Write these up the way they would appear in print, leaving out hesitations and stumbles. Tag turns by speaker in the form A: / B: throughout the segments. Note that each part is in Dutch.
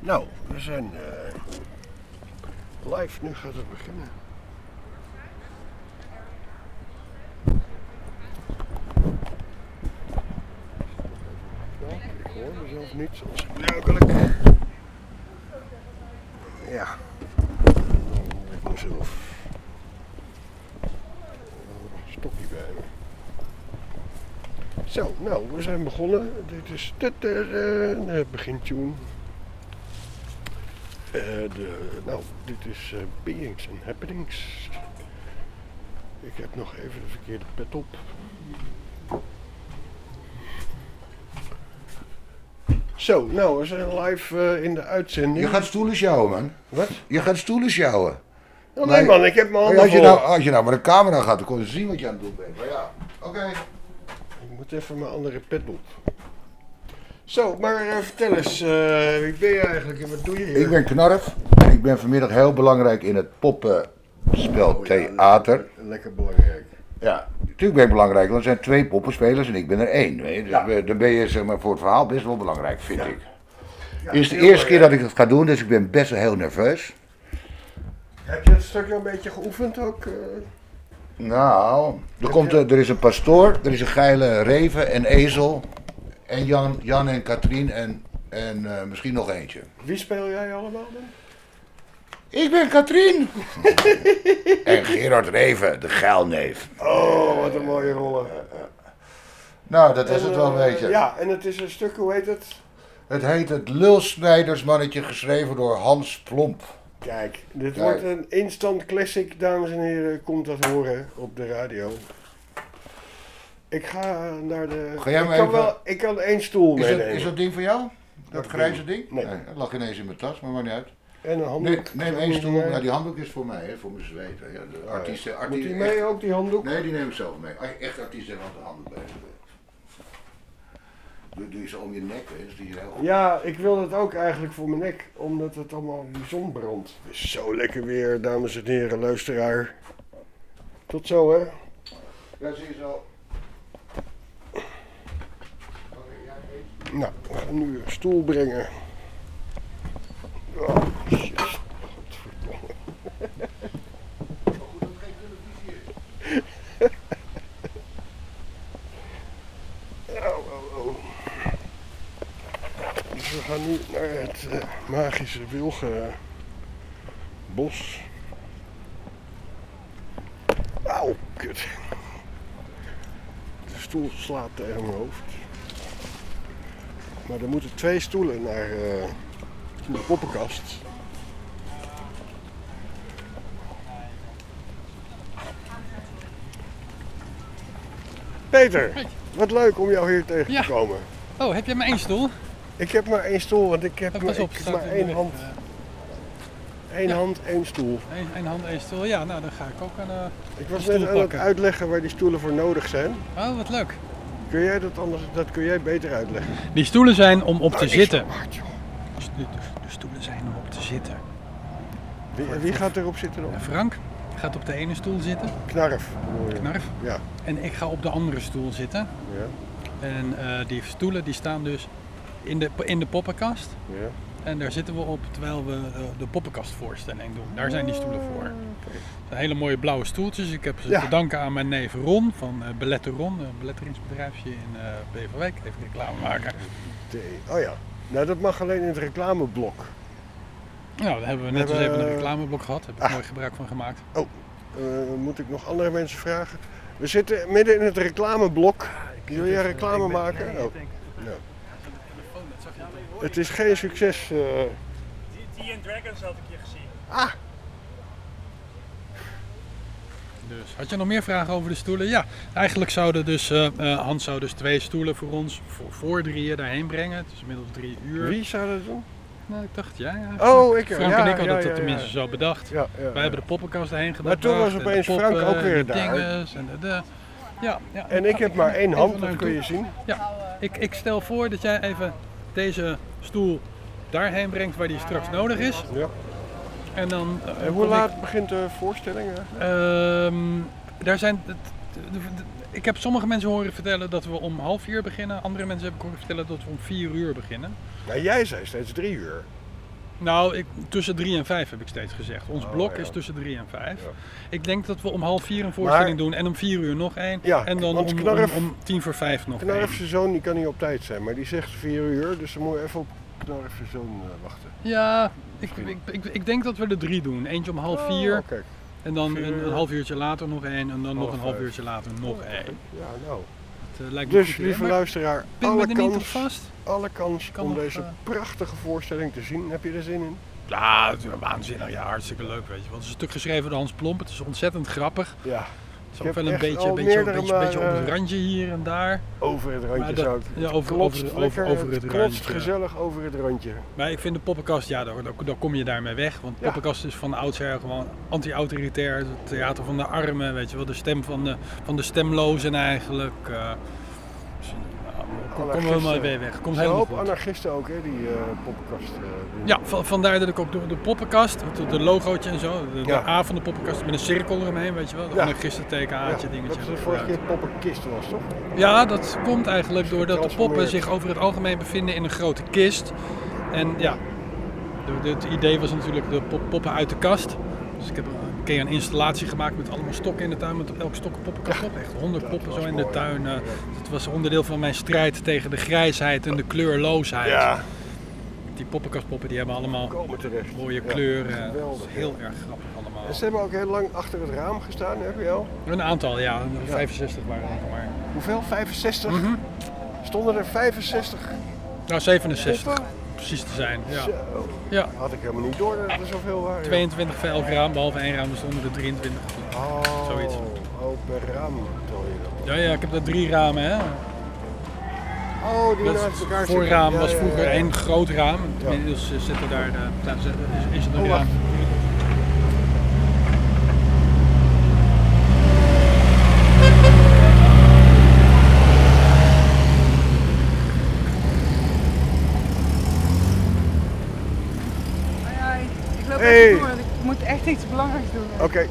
A: Nou, we zijn live. Nu gaat het beginnen. Ik hoor mezelf niet zoals gebruikelijk. Ja. Ik mezelf. Stokje bij me. Zo, nou, we zijn begonnen. Dit is de begintune. Dit is Beings and Happenings. Ik heb nog even de verkeerde pet op. Zo, nou, we zijn live in de uitzending.
B: Je gaat stoelen sjouwen, man.
A: Wat?
B: Je gaat stoelen sjouwen.
A: Oh, nee, man, ik heb mijn handen
B: Als je nou met de camera gaat, dan kon je zien wat je aan het doen bent. Maar ja, oké.
A: Ik moet even mijn andere pet op. Zo, maar vertel eens, wie ben je eigenlijk en wat doe je hier?
B: Ik ben Knarf en ik ben vanmiddag heel belangrijk in het poppenspel theater.
A: Lekker belangrijk.
B: Ja, natuurlijk ben ik belangrijk, want er zijn 2 poppenspelers en ik ben er 1. Weet je? Dus
A: Ja.
B: dan ben je zeg maar, voor het verhaal best wel belangrijk, vind ik.
A: Ja,
B: Het is de
A: heel
B: eerste keer dat
A: belangrijk.
B: ik het ga doen, dus ik ben best wel heel nerveus.
A: Heb je het stukje een beetje geoefend ook?
B: Nou, er is een pastoor, er is een geile reven en ezel. En Jan en Katrien en misschien nog eentje.
A: Wie speel jij allemaal dan?
B: Ik ben Katrien. En Gerard Reven, de geilneef.
A: Oh, wat een mooie rollen.
B: Nou, dat is het wel een beetje.
A: Ja, en het is een stuk, hoe heet het?
B: Het heet Het Lulsnijdersmannetje, geschreven door Hans Plomp.
A: Kijk, dit
B: Kijk.
A: wordt een instant classic, dames en heren. Komt dat horen op de radio. Ik ga naar de...
B: Ga jij maar even-
A: Ik kan 1 stoel meenemen.
B: Is dat ding voor jou? Dat
A: Welk
B: grijze
A: ding?
B: ding?
A: Nee.
B: Het lag ineens in mijn tas, maar niet uit.
A: En een handdoek.
B: Neem 1 stoel. Ja, die handdoek is voor mij, hè, voor mijn zweten. Ja, de artiesten,
A: Moet die mee ook, die handdoek?
B: Nee, die neem ik zelf mee. Echt artiesten hebben altijd een handdoek bij. Doe je zo om je nek, hè? Dus die je heel goed.
A: Ja, ik wil het ook eigenlijk voor mijn nek, omdat het allemaal die zon brandt. Het is zo lekker weer, dames en heren, luisteraar. Tot zo, hè.
B: Ja, zie je zo.
A: Nou, we gaan nu een stoel brengen. Oh, shit. Godverdomme. Oh. Dus we gaan nu naar het magische Wilgenbos. Auw, kut. De stoel slaat tegen mijn hoofd. Maar er moeten 2 stoelen naar de poppenkast. Peter,
C: Hey.
A: wat leuk om jou hier tegen
C: Ja.
A: te komen.
C: Oh, heb jij maar 1 stoel?
A: Ik heb maar 1 stoel, want ik heb
C: Pas op,
A: ik
C: staat
A: maar
C: er
A: 1
C: nu
A: hand.
C: weer.
A: 1
C: Ja.
A: hand, 1 stoel.
C: Eén hand, 1 stoel. Ja, nou dan ga ik ook een
A: Ik was
C: stoel
A: net aan het
C: pakken.
A: uitleggen waar die stoelen voor nodig zijn.
C: Oh, wat leuk.
A: Kun jij dat anders, dat kun jij beter uitleggen.
C: Die stoelen zijn om op te
A: niet
C: zitten.
A: zo hard, joh.
C: De stoelen zijn om op te zitten.
A: Wie gaat erop zitten dan?
C: En Frank gaat op de ene stoel zitten,
A: Knarf. bedoel je?
C: Knarf.
A: Ja.
C: En ik ga op de andere stoel zitten.
A: Ja.
C: En die stoelen die staan dus in de poppenkast.
A: Ja.
C: En daar zitten we op terwijl we de poppenkastvoorstelling doen. Daar zijn die stoelen voor. Het zijn hele mooie blauwe stoeltjes. Ik heb ze
A: Ja.
C: te danken aan mijn neef Ron van Belletter Ron, een beletteringsbedrijfje in Beverwijk. Even reclame maken.
A: Oh ja. Nou, dat mag alleen in het reclameblok.
C: Nou, daar hebben we net
A: We
C: eens even
A: hebben-
C: een reclameblok gehad. Daar heb ik mooi gebruik van gemaakt.
A: Moet ik nog andere mensen vragen? We zitten midden in het reclameblok. Wil jij reclame maken? Oh. Nou. Het is geen succes.
D: T&N Dragons had ik je gezien.
C: Dus, had je nog meer vragen over de stoelen? Ja, eigenlijk zouden dus, Hans zou dus 2 stoelen voor ons voor 3 daarheen brengen. Het is inmiddels 3 uur.
A: Wie zou dat doen?
C: Nou, ik dacht jij eigenlijk.
A: Oh, ik.
C: Frank
A: ja,
C: en ik hadden
A: ja,
C: het
A: ja,
C: tenminste
A: ja.
C: zo bedacht.
A: Ja, ja,
C: Wij hebben de poppenkast erheen gebracht.
A: toen was
C: en de
A: opeens
C: poppen,
A: Frank ook weer
C: de
A: daar.
C: dinges en ja.
A: En ik heb maar 1
C: even
A: hand,
C: naar
A: dat kun
C: toe.
A: je zien.
C: Ja, ik stel voor dat jij even deze stoel daarheen brengt waar die straks nodig is.
A: Ja.
C: En dan.
A: En hoe laat begint de voorstelling?
C: Daar zijn. Ik heb sommige mensen horen vertellen dat we om 3:30 beginnen. Andere mensen heb ik horen vertellen dat we om 4 uur beginnen.
A: Nou, jij zei steeds 3 uur.
C: Nou, tussen 3 en 5 heb ik steeds gezegd. Ons blok
A: ja.
C: is tussen 3 en 5.
A: Ja.
C: Ik denk dat we om 3:30 een voorstelling doen en om 4 uur nog één.
A: Ja,
C: En dan
A: want
C: om
A: Knarf-
C: 5:10 nog één.
A: Knarf zijn zoon die kan niet op tijd zijn, maar die zegt 4 uur, dus dan moet je even op Knarf zijn zoon wachten.
C: Ja, ik denk dat we er 3 doen. Eentje om 3:30
A: Oh, kijk.
C: en dan
A: 4 uur.
C: een half uurtje later nog één en dan nog een half
A: 4:30.
C: uurtje later nog één.
A: Ja, nou.
C: Het lijkt me
A: Dus,
C: goed idee.
A: lieve
C: Maar
A: luisteraar,
C: pin me
A: alle
C: er niet op
A: kans,
C: vast.
A: alle kans
C: Kan
A: om
C: nog,
A: deze prachtige voorstelling te zien. Heb je er zin in?
C: Ja, het is waanzinnig. Ja, hartstikke leuk, weet je. Want het is een stuk geschreven door Hans Plomp. Het is ontzettend grappig.
A: Ja.
C: Het is
A: Ik
C: ook
A: heb
C: wel een
A: echt
C: beetje,
A: al
C: beetje op
A: meerdere
C: het
A: malen,
C: randje hier en daar.
A: Over het randje
C: Maar dat-
A: zou ik.
C: ja,
A: Het
C: over
A: klotst
C: het
A: lekker,
C: randje.
A: klotst gezellig over het randje.
C: Maar ik vind de poppenkast, ja, daar kom je daarmee weg. Want de
A: Ja.
C: poppenkast is van oudsher gewoon anti-autoritair. Het theater van de armen, weet je wel. De stem van de stemlozen eigenlijk. Dus, kom helemaal weer weg. Komt
A: Een
C: helemaal
A: hoop
C: goed.
A: anarchisten ook, hè, die poppenkast doen.
C: Ja, vandaar dat ik ook de poppenkast, de logootje en zo, de
A: Ja.
C: A van de poppenkast met een cirkel eromheen, weet je wel. De
A: Ja.
C: anarchistenteken, A'tje,
A: Ja,
C: dingetje.
A: dat is de vorige keer poppenkist was, toch?
C: Ja, dat komt eigenlijk doordat de poppen
A: Getransformeerd.
C: zich over het algemeen bevinden in een grote kist. En ja, het idee was natuurlijk de poppen uit de kast. Dus ik heb een keer een installatie gemaakt met allemaal stokken in de tuin, met op elke stok een poppenkast op. Echt 100
A: dat
C: poppen
A: was
C: zo in de
A: mooi,
C: tuin.
A: ja.
C: Het was onderdeel van mijn strijd tegen de grijsheid en de kleurloosheid.
A: Ja,
C: Die poppenkastpoppen die hebben allemaal
A: komen terecht.
C: mooie
A: Ja,
C: kleuren.
A: geweldig,
C: Dat is heel erg grappig allemaal.
A: En ze hebben ook heel lang achter het raam gestaan, heb je al?
C: Een aantal, ja. 65 waren er nog maar.
A: Hoeveel? 65?
C: Mhm.
A: Stonden er 65?
C: Nou, 67
A: Poppen?
C: precies te zijn. Ja.
A: Zo.
C: Ja.
A: Had ik helemaal niet door dat er zoveel waren.
C: 22 voor elk raam, behalve één raam, er stonden er 23.
A: Oh,
C: Zoiets.
A: per raam tel je dat.
C: Ja, ik heb daar 3 ramen, hè.
A: Oh, die
C: Dat
A: naast elkaar
C: het voorraam
A: zitten.
C: was
A: Ja,
C: vroeger
A: ja, ja.
C: één groot raam.
A: Ja.
C: Inmiddels zitten daar is het een
A: Oh,
C: raam.
A: wacht.
E: Hoi, ik loop
A: Hey.
E: even door. Ik moet echt iets belangrijks doen.
A: Oké.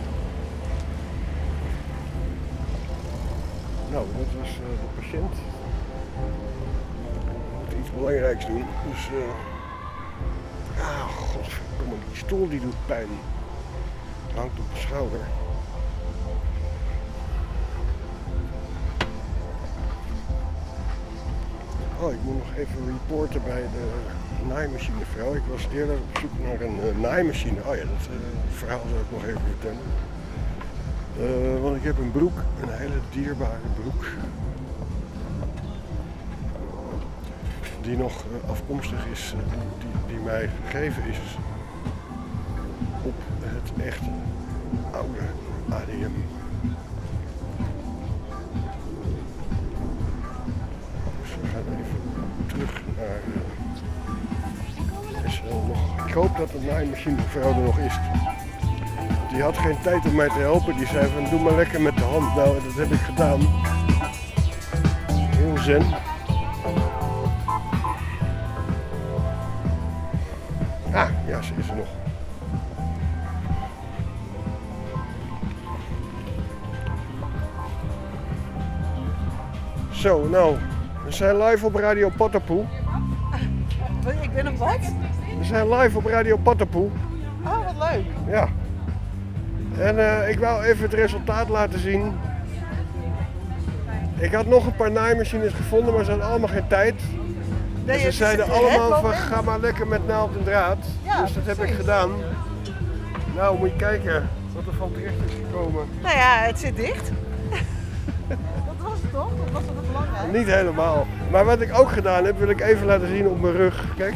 A: Nou, dat was de patiënt. We moeten iets belangrijks doen. Dus, godverdomme, die stoel die doet pijn. Hangt op mijn schouder. Oh, ik moet nog even reporten bij de naaimachinevrouw. Ik was eerder op zoek naar een naaimachine. Oh ja, dat verhaal zal ik nog even vertellen. Want ik heb een broek, een hele dierbare broek. Die nog afkomstig is, die mij gegeven is op het echte oude ADM. Dus we gaan even terug naar SL nog. Ik hoop dat de naaimachinevrouw er nog is. Die had geen tijd om mij te helpen. Die zei van doe maar lekker met de hand. Nou, dat heb ik gedaan. Heel zen. Ah, ja, ze is er nog. Zo, nou, we zijn live op Radio Patapoe.
E: Ik ben op wat?
A: We zijn live op Radio Patapoe.
E: Oh, wat leuk.
A: Ja. En ik wou even het resultaat laten zien. Ik had nog een paar naaimachines gevonden, maar ze hadden allemaal geen tijd. En ze zeiden allemaal van ga maar lekker met naald en draad.
E: Ja,
A: dus dat heb ik
E: precies.
A: gedaan. Nou, moet je kijken wat er van terecht is gekomen.
E: Nou ja, het zit dicht. Dat was het toch? Dat was wel belangrijk.
A: Niet helemaal. Maar wat ik ook gedaan heb, wil ik even laten zien op mijn rug. Kijk.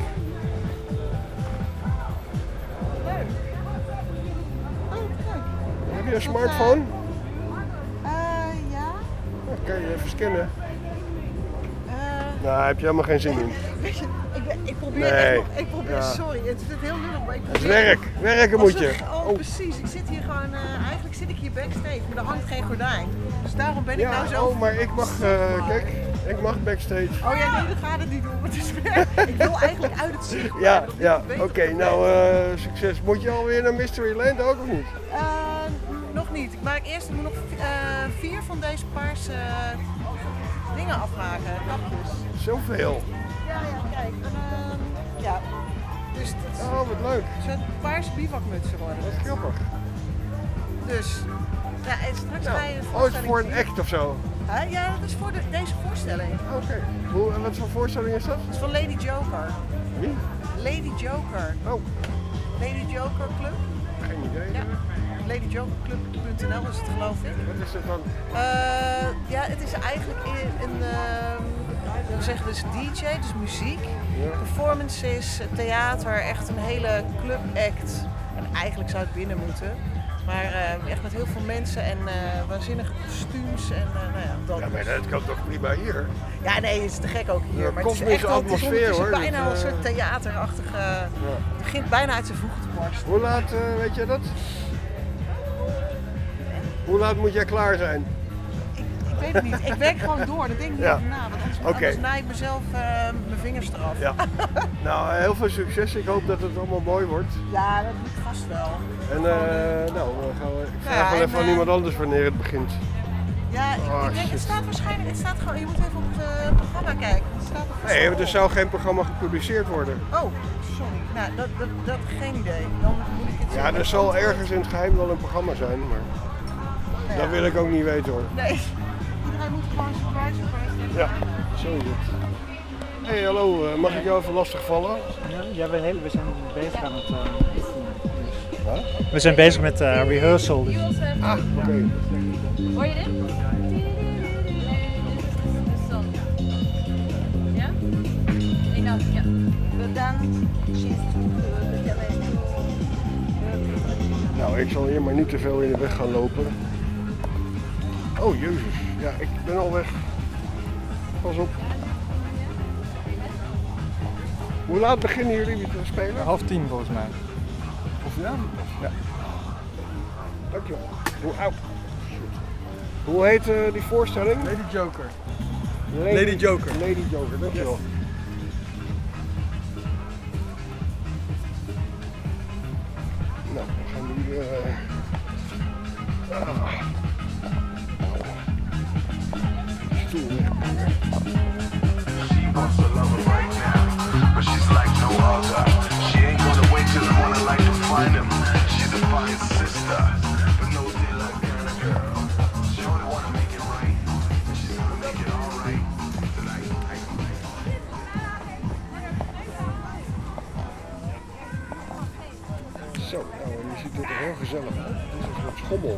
E: Leuk. Oh, kijk.
A: Heb je een smartphone?
E: Ja.
A: Dan kan je even scannen.
E: Eh,
A: Nou, daar heb je helemaal geen zin in.
E: weet je, ik probeer
A: Nee.
E: echt nog, ik probeer,
A: Ja.
E: sorry, het is heel lullig, maar ik
A: Dat is
E: probeer...
A: werk. Werken moet je.
E: Oh, precies. Ik zit hier gewoon, eigenlijk zit ik hier backstage, maar er hangt geen gordijn. Dus daarom ben ik nou
A: Ja,
E: zo...
A: oh, maar ik mag, kijk, ik mag backstage.
E: Oh ja, nee, dat gaat het niet om. Het is werk. Ik wil eigenlijk uit het zicht.
A: Ja,
E: blijven,
A: ja,
E: dat ik
A: oké,
E: weet dat
A: nou
E: het
A: succes. Moet je alweer naar Mysteryland ook of niet?
E: nog niet. Ik moet nog 4 van deze paarse dingen afmaken, kapjes.
A: Zoveel.
E: Ja, kijk. Ja. Dus dat
A: Oh, wat leuk.
E: zo'n paarse bivakmutsen worden.
A: Wat grappig.
E: Dus, ja, en straks ga je een
A: Oh, het is
E: voorstelling
A: voor een
E: zien.
A: act of zo.
E: Hè? Ja, dat is voor deze voorstelling.
A: Oké. En wat voor voorstelling is dat?
E: Dat is van Lady Joker.
A: Wie?
E: Lady Joker.
A: Oh,
E: Lady Joker Club.
A: geen idee.
E: Ja. LadyJokerClub.nl is het, geloof ik.
A: Wat is dat dan?
E: Ja, het is eigenlijk hoe zeggen we, dus DJ, dus muziek,
A: Ja.
E: performances, theater, echt een hele clubact. En eigenlijk zou het binnen moeten. Maar echt met heel veel mensen en waanzinnige kostuums en nou ja, dat.
A: Ja, maar dat kan toch prima hier?
E: Ja, nee, het is te gek ook hier.
A: Ja,
E: Maar het is
A: kosmische
E: echt wel, het is
A: atmosfeer,
E: ondertussen
A: hoor.
E: bijna
A: Dat,
E: een soort theaterachtige. Het begint bijna uit zijn voegen te barsten.
A: Hoe laat, weet je dat? Hoe laat moet jij klaar zijn?
E: Ik weet het niet. Ik werk gewoon door. Dat denk ik niet
A: Ja.
E: over na. Want anders,
A: Oké.
E: anders naai ik mezelf mijn vingers eraf.
A: Ja. Nou, heel veel succes. Ik hoop dat het allemaal mooi wordt.
E: Ja, dat lukt vast wel.
A: En dan gaan we. Ik vraag
E: Ja,
A: wel
E: en,
A: even aan iemand anders wanneer het begint.
E: Ja, ik denk,
A: shit.
E: het staat waarschijnlijk, het staat gewoon, je moet even op het programma kijken. Het staat er vast
A: Nee,
E: wel.
A: er zou geen programma gepubliceerd worden.
E: Oh, sorry. Nou, dat geen idee. Dan moet ik het
A: Ja, er zal ergens in het geheim wel een programma zijn, maar
E: Nou ja.
A: dat wil ik ook niet weten hoor.
E: Nee. Iedereen moet gewoon surprise hebben.
A: Ja, zo is het. Hey, hallo, mag ik jou even lastig vallen?
F: Ja, we zijn bezig aan het oefenen. We zijn bezig met rehearsal. Dus.
A: Ah, oké.
G: Hoor je dit? De zon. Ja? Enough, ja.
A: Nou, ik zal hier maar niet te veel in de weg gaan lopen. Oh, jezus. Ja, ik ben al weg. Pas op. Hoe laat beginnen jullie te spelen?
F: 9:30 volgens mij.
A: Of ja? Ja. Dankjewel. Au. Shit. Hoe heet die voorstelling?
C: Lady Joker.
A: Lady
C: Joker.
A: Lady Joker, dankjewel. Nou, dan gaan we nu... Stoel weg.
H: She wants a lover right now, but she's like no other. She ain't gonna wait till the morning light to find him. She's a fine sister, but no daylight kind of girl. She only wanna make it right, and she's gonna make it alright tonight.
A: Zo, nou, je ziet het er heel gezellig uit. Het is een soort schommel.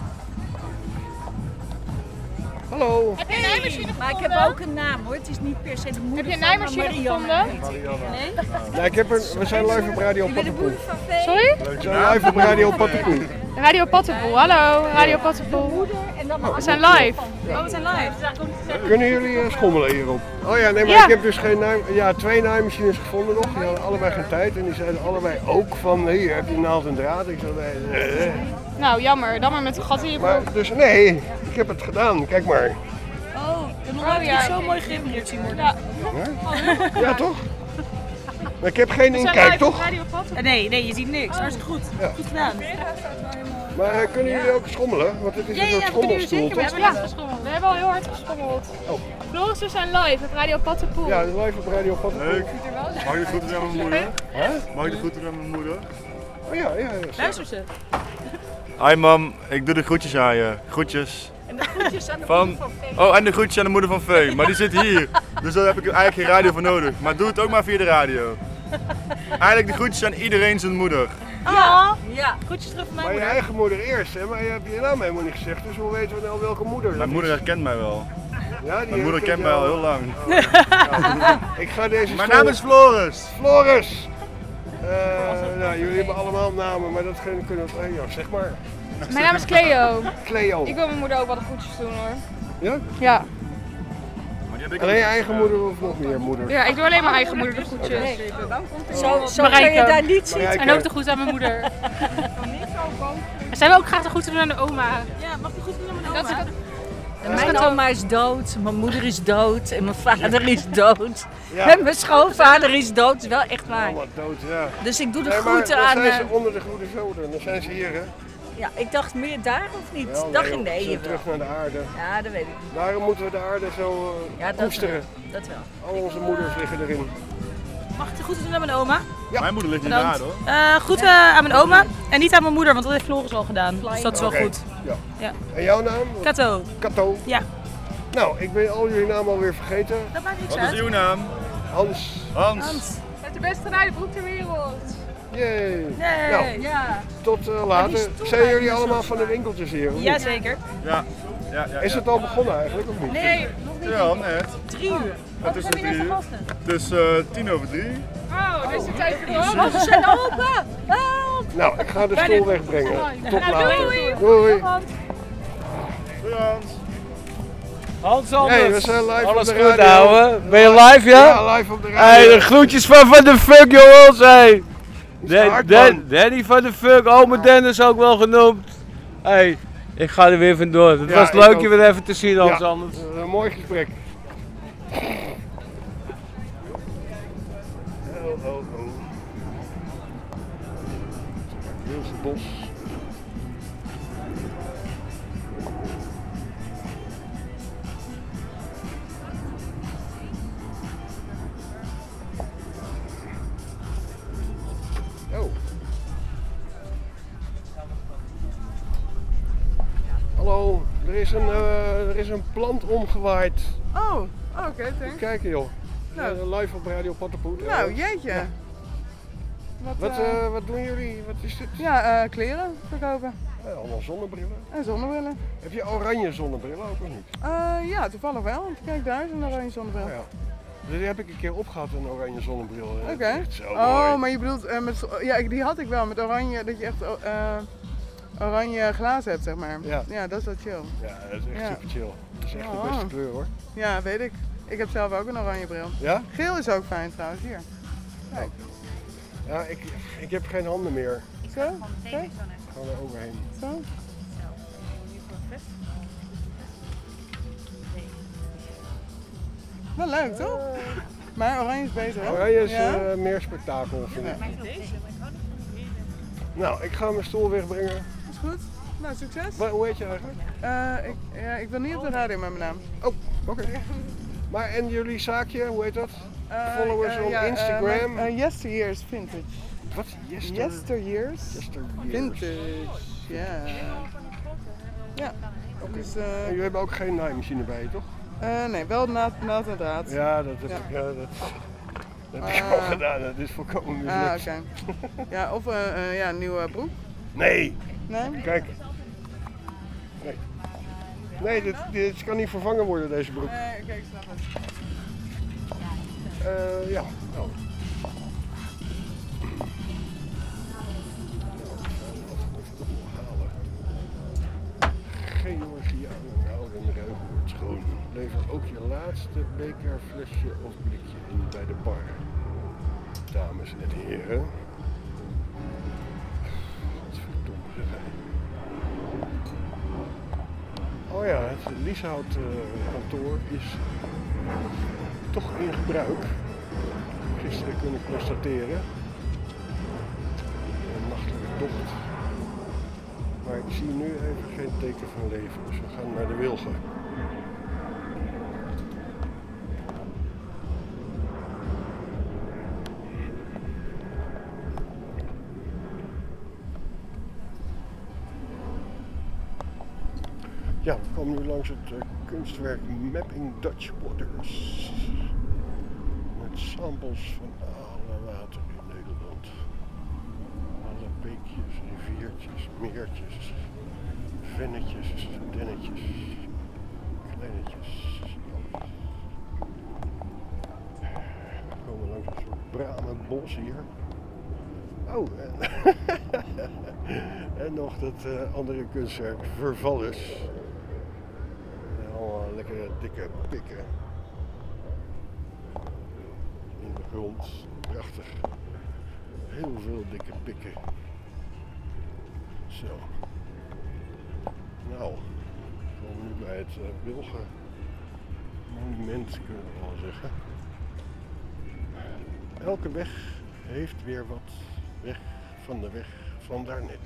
A: Hallo.
G: Heb je een naaimachine
I: Maar ik heb ook een naam hoor, het is niet per se de moeder
G: Heb je een
I: van
G: naaimachine
I: Marianne.
G: gevonden?
I: Nee?
A: Nou, we zijn live op Radio
I: Ik ben de
A: Pattenpoel.
I: moeder van Vee.
G: Sorry?
A: We zijn live op Radio Pattenpoel.
G: Radio Pattenpoel. Hallo, Radio Pattenpoel.
I: En dan
G: We zijn live.
I: Oh, we zijn live.
A: Kunnen jullie schommelen hierop? Oh ja, nee, maar
G: Ja.
A: ik heb dus twee naaimachines gevonden nog. Die hadden allebei geen tijd en die zeiden allebei ook van hier heb je naald en draad. Ik zei
G: Nou, jammer. Dan maar met een gat in je
A: maar
G: broek.
A: dus nee, ik heb het gedaan. Kijk maar.
I: Oh, en dan laat ik
G: ja.
I: het zo mooi geïmpregnerd zien worden.
G: Ja.
A: Ja toch? Maar ik heb geen
G: We zijn
A: inkijk
G: live op
A: toch?
G: Radio Pattenpoel.
I: Nee, je ziet niks. Hartstikke goed.
A: Ja.
I: Goed gedaan.
A: Maar kunnen jullie ook schommelen? Want het is een soort
I: we kunnen jullie
A: schommelstoel
I: zeker
G: We
A: toch?
G: hebben laatst geschommeld. We hebben al heel hard geschommeld.
A: Oh.
G: Floris, we zijn live op Radio Pattenpoel.
A: Ja, live op Radio Pattenpoel.
J: Leuk. Mag ik de groeten doen aan mijn moeder? Mag ik de groeten doen aan mijn moeder?
A: Oh ja, ja.
I: Luister ze.
J: Hi mam, ik doe de groetjes aan je. Groetjes.
I: En de groetjes aan de
J: Van...
I: moeder van Vee.
J: Oh, en de groetjes aan de moeder van Vee. Maar die zit hier. Dus daar heb ik eigenlijk geen radio voor nodig. Maar doe het ook maar via de radio. Eigenlijk de groetjes aan iedereen zijn moeder.
I: Ja, groetjes terug van mijn
A: Maar je
I: moeder.
A: eigen moeder eerst, hè? Maar je hebt je naam helemaal niet gezegd, dus hoe weten we nou welke moeder dat
J: Mijn moeder
A: is?
J: herkent mij wel.
A: Ja, die
J: Mijn moeder
A: herkent
J: kent mij al
A: jou.
J: heel lang.
A: Ik ga deze
J: Mijn
A: stoel-
J: naam is Floris.
A: Floris! Nou, jullie hebben allemaal namen, maar dat kunnen we... ja, zeg maar.
G: Mijn naam is Cleo.
A: Cleo.
G: Ik wil mijn moeder ook wat groetjes doen hoor.
A: Ja?
G: Ja.
J: Maar die heb ik
A: Alleen je eigen moeder of nog meer moeder?
G: Ja, ik doe alleen mijn eigen moeder de groetjes.
I: Zo kan je daar niet zien.
A: Marijke.
G: En ook de groeten aan mijn moeder. En zij wil ook graag de groeten doen aan de oma.
I: Ja, mag ik goed doen aan mijn
G: Dat is
I: oma?
G: ook-
I: En mijn oma is dood, mijn moeder is dood en mijn vader is dood.
A: Ja.
I: En mijn schoonvader is dood, is wel echt waar.
A: Oh, wat dood, ja.
I: Dus ik doe de
A: Nee, maar
I: groeten
A: dan
I: aan...
A: zijn ze onder de goede zoden, dan zijn ze hier, hè?
I: Ja, ik dacht meer daar of niet?
A: Wel,
I: Dacht je
A: joh,
I: nee,
A: ze zijn
I: jawel.
A: terug naar de aarde.
I: Ja, dat weet ik niet.
A: Daarom moeten we de aarde zo
I: Ja, dat
A: koesteren.
I: wel. Dat wel.
A: Al onze moeders liggen erin.
G: Mag ik de groeten doen aan mijn oma?
A: Ja.
J: Mijn moeder ligt niet
G: Bedankt.
J: daar hoor.
G: Groeten aan mijn oma en niet aan mijn moeder, want dat heeft Floris al gedaan. Dus dat is wel
A: Oké.
G: goed.
A: Ja.
G: Ja.
A: En jouw naam?
G: Kato.
A: Kato.
G: Ja.
A: Nou, ik ben al jullie namen alweer vergeten.
G: Dat maakt niks
J: Wat is
G: uit.
J: uw naam?
A: Hans.
J: Hans.
G: Met de beste rijdenbroek ter wereld.
A: Yay.
G: Nee,
A: Nou,
G: ja.
A: tot later. Zijn jullie allemaal van de winkeltjes hier? of niet?
G: Jazeker.
J: Ja.
A: Is het al begonnen eigenlijk of niet?
G: Nee, nog niet.
J: Ja, net.
G: 3 uur.
J: Het is
G: Wat zijn
J: 3
G: de
J: uur.
G: gasten?
J: Dus 2:50.
G: Oh, dus de tijd voor de Oh, ze zijn open. Help.
A: Nou, ik ga de stoel wegbrengen. Tot
G: Ja,
A: later.
G: doei.
A: Doei.
J: Doei Hans.
K: Hans Anders.
A: Hey, we zijn live
K: Alles
A: op de
K: goed,
A: radio.
K: ouwe? Ben je live, ja?
A: Ja, live op de radio.
K: Hey, de groetjes van de fuck, jongens. Hey.
A: hard, man.
K: Danny van de fuck, ome Dennis ook wel genoemd. Hey, ik ga er weer vandoor. Het
A: Ja,
K: was
A: ik
K: leuk
A: ook.
K: je weer even te zien, Hans
A: Ja,
K: Anders.
A: een mooi gesprek. Oh. Wilse bos. Oh. Hallo, er is een plant omgewaaid.
L: Oh, oké, thanks.
A: Kijk joh.
L: Nou.
A: Live op Radio Pattenpoet.
L: Nou, jeetje.
A: Ja.
L: Wat,
A: Wat doen jullie? Wat is dit?
L: ja, kleren verkopen.
A: Allemaal zonnebrillen.
L: En zonnebrillen.
A: Heb je oranje zonnebrillen ook of niet?
L: Ja, toevallig wel. Want kijk, daar is een oranje zonnebril.
A: Oh, ja. Die heb ik een keer opgehad, een oranje zonnebril.
L: Oké.
A: Echt zo
L: Oh,
A: mooi.
L: maar je bedoelt, ja, die had ik wel met oranje, dat je echt oranje glazen hebt, zeg maar.
A: Ja.
L: Dat is wel chill.
A: Ja, dat is echt super chill. Dat is echt de
L: Oh.
A: beste kleur hoor.
L: Ja, weet ik. Ik heb zelf ook een oranje bril.
A: Ja?
L: Geel is ook fijn trouwens, hier. Kijk.
A: Ja, ik heb geen handen meer.
L: Zo? Kijk.
A: Gewoon er overheen.
L: Zo? Wel leuk, toch? Maar oranje is beter, hè?
A: Oranje is
L: Ja?
A: meer spektakel, vind ik.
L: Ja.
A: Nou, ik ga mijn stoel wegbrengen.
L: Is goed. Nou, succes.
A: Hoe heet je eigenlijk?
L: Ik wil niet op de radio met mijn naam.
A: Oh, oké. Maar en jullie zaakje, hoe heet dat? Followers op Instagram?
L: Yesteryears Vintage.
A: Wat?
L: Yesteryears?
A: Yesteryears.
L: Vintage, ja. Ja.
A: Oké.
L: Dus,
A: En jullie hebben ook geen naaimachine bij je, toch?
L: nee, wel naad en draad.
A: Ja, dat heb ik. Ja, dat heb ik al gedaan. Dat is volkomen mislukt.
L: Oké. Ja, of een nieuwe broek.
A: Nee.
L: Nee?
A: Kijk. Nee, dit kan niet vervangen worden, deze broek.
L: Nee, oké, ik snap het.
A: Ja. Nou. Georgianen houden de ruimte wordt schoon. Lever ook je laatste beker, flesje of blikje in bij de bar. Dames en heren. Wat verdomme zeg hij. Oh ja, het Lieshout kantoor is toch in gebruik. Gisteren kunnen constateren. Een nachtelijke tocht. Maar ik zie nu even geen teken van leven, dus we gaan naar de Wilgen. Ja, we komen nu langs het kunstwerk Mapping Dutch Waters. Met samples van alle water in Nederland. Alle beekjes, riviertjes, meertjes, vennetjes, dennetjes, kleinetjes. We komen langs een soort bramenbos hier. Oh, en nog dat andere kunstwerk Vervallus. Allemaal lekkere dikke pikken. In de grond. Prachtig. Heel veel dikke pikken. Zo. Nou, we komen nu bij het Wilgen monument, kunnen we wel zeggen. Elke weg heeft weer wat weg van de weg van daarnet.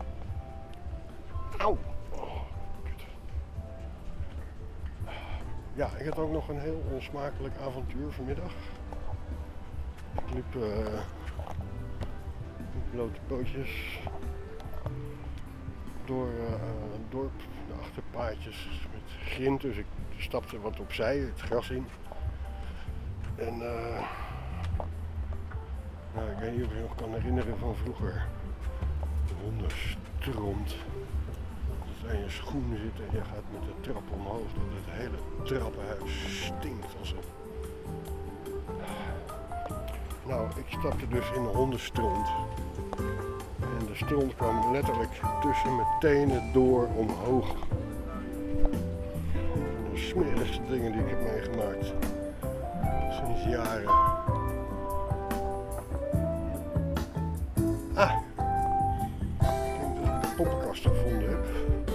A: Auw. Oh, kut. Ja, ik had ook nog een heel onsmakelijk avontuur vanmiddag. Ik liep met blote pootjes door een dorp, de achterpaadjes met grind, dus ik stapte wat opzij, het gras in. En nou, ik weet niet of je nog kan herinneren van vroeger. De hondenstront. Dat aan je schoen zit en je gaat met de trap omhoog, dat het hele trappenhuis stinkt als een... Nou, ik stapte dus in de hondenstront. En de stront kwam letterlijk tussen mijn tenen door omhoog. De smerigste dingen die ik heb meegemaakt. Sinds jaren. Ah! Ik denk dat ik de poppenkast gevonden heb.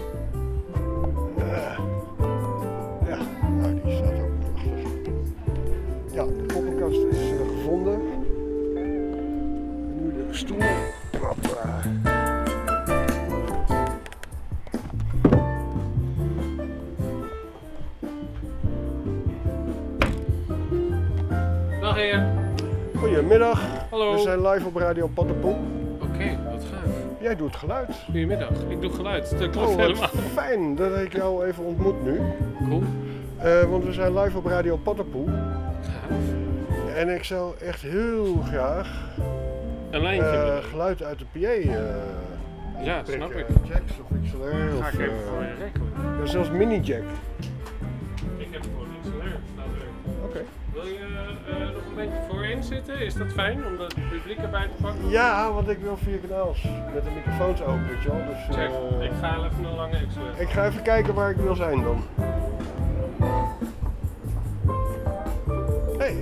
A: Ja, nou die staat ook nog achter. Ja, de poppenkast is gevonden. En nu de stoel. Hoppa.
M: Dag heer.
A: Goedemiddag.
M: Hallo.
A: We zijn live op Radio Pattenpoel.
M: Oké, wat gaaf.
A: Jij doet geluid.
M: Goedemiddag, ik doe geluid. Dat klopt
A: Oh, wat
M: helemaal.
A: fijn dat ik jou even ontmoet nu.
M: Cool.
A: Want we zijn live op Radio Pattenpoel. En ik zou echt heel graag
M: een lijntje willen.
A: geluid uit de PA
M: ja,
A: prikken.
M: snap ik.
A: Jacks of XLR.
M: Ga
A: Of,
M: ik even voor je rekken.
A: ja, zelfs mini-jack.
M: Ik heb gewoon niks geleerd. Staat er.
A: Oké.
M: Wil je nog een beetje voorin zitten? Is dat fijn om het publiek erbij te pakken?
A: Ja, want ik wil 4 kanaals met de microfoons open, weet je wel. Dus,
M: Check. Ik ga even een lange XLR.
A: ik ga even kijken waar ik wil zijn dan. Hey.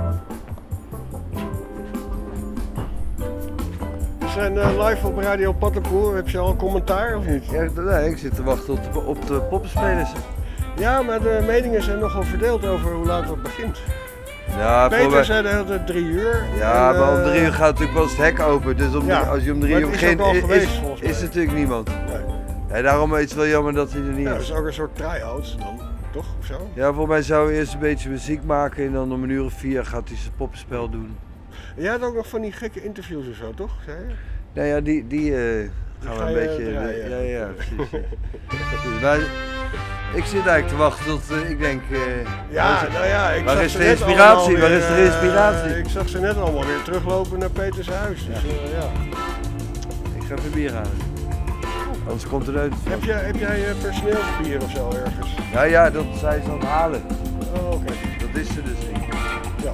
A: We zijn live op Radio Pattenpoel. Heb je al commentaar of niet?
K: Ja, nee, ik zit te wachten op de poppenspelers.
A: Ja, maar de meningen zijn nogal verdeeld over hoe laat het begint.
K: Ja,
A: Peter zei de hele tijd 3 uur.
K: Ja,
A: en,
K: maar om 3 uur gaat natuurlijk wel eens het hek open. Dus
A: ja,
K: als je om 3
A: maar
K: uur
A: het is
K: begint,
A: ook al geweest, volgens mij.
K: is natuurlijk niemand.
A: Nee.
K: Ja, daarom is het wel jammer dat hij er niet
A: Ja, dat
K: is.
A: is ook een soort try-out dan, toch? Of zo?
K: Ja, volgens mij zou hij eerst een beetje muziek maken en dan om 1 uur of 4 gaat hij zijn poppenspel doen.
A: Jij had ook nog van die gekke interviews en zo, toch? Zei je?
K: Nou ja, die gaan we
A: ga
K: een
A: je
K: beetje...
A: draaien.
K: ja, precies. Dus wij, ik zit eigenlijk te wachten tot, ik denk...
A: Ja, nou ja, ik
K: waar
A: zag
K: is
A: ze
K: de
A: net
K: inspiratie?
A: allemaal
K: Waar
A: weer,
K: is de inspiratie?
A: Ik zag ze net allemaal weer teruglopen naar Peters huis. Dus, ja.
K: Ik ga even bier halen. Anders komt er uit.
A: Heb jij personeelsbier of zo ergens?
K: Ja, dat zijn ze aan het halen.
A: Oh, oké.
K: Dat is er dus niet.
A: Ja.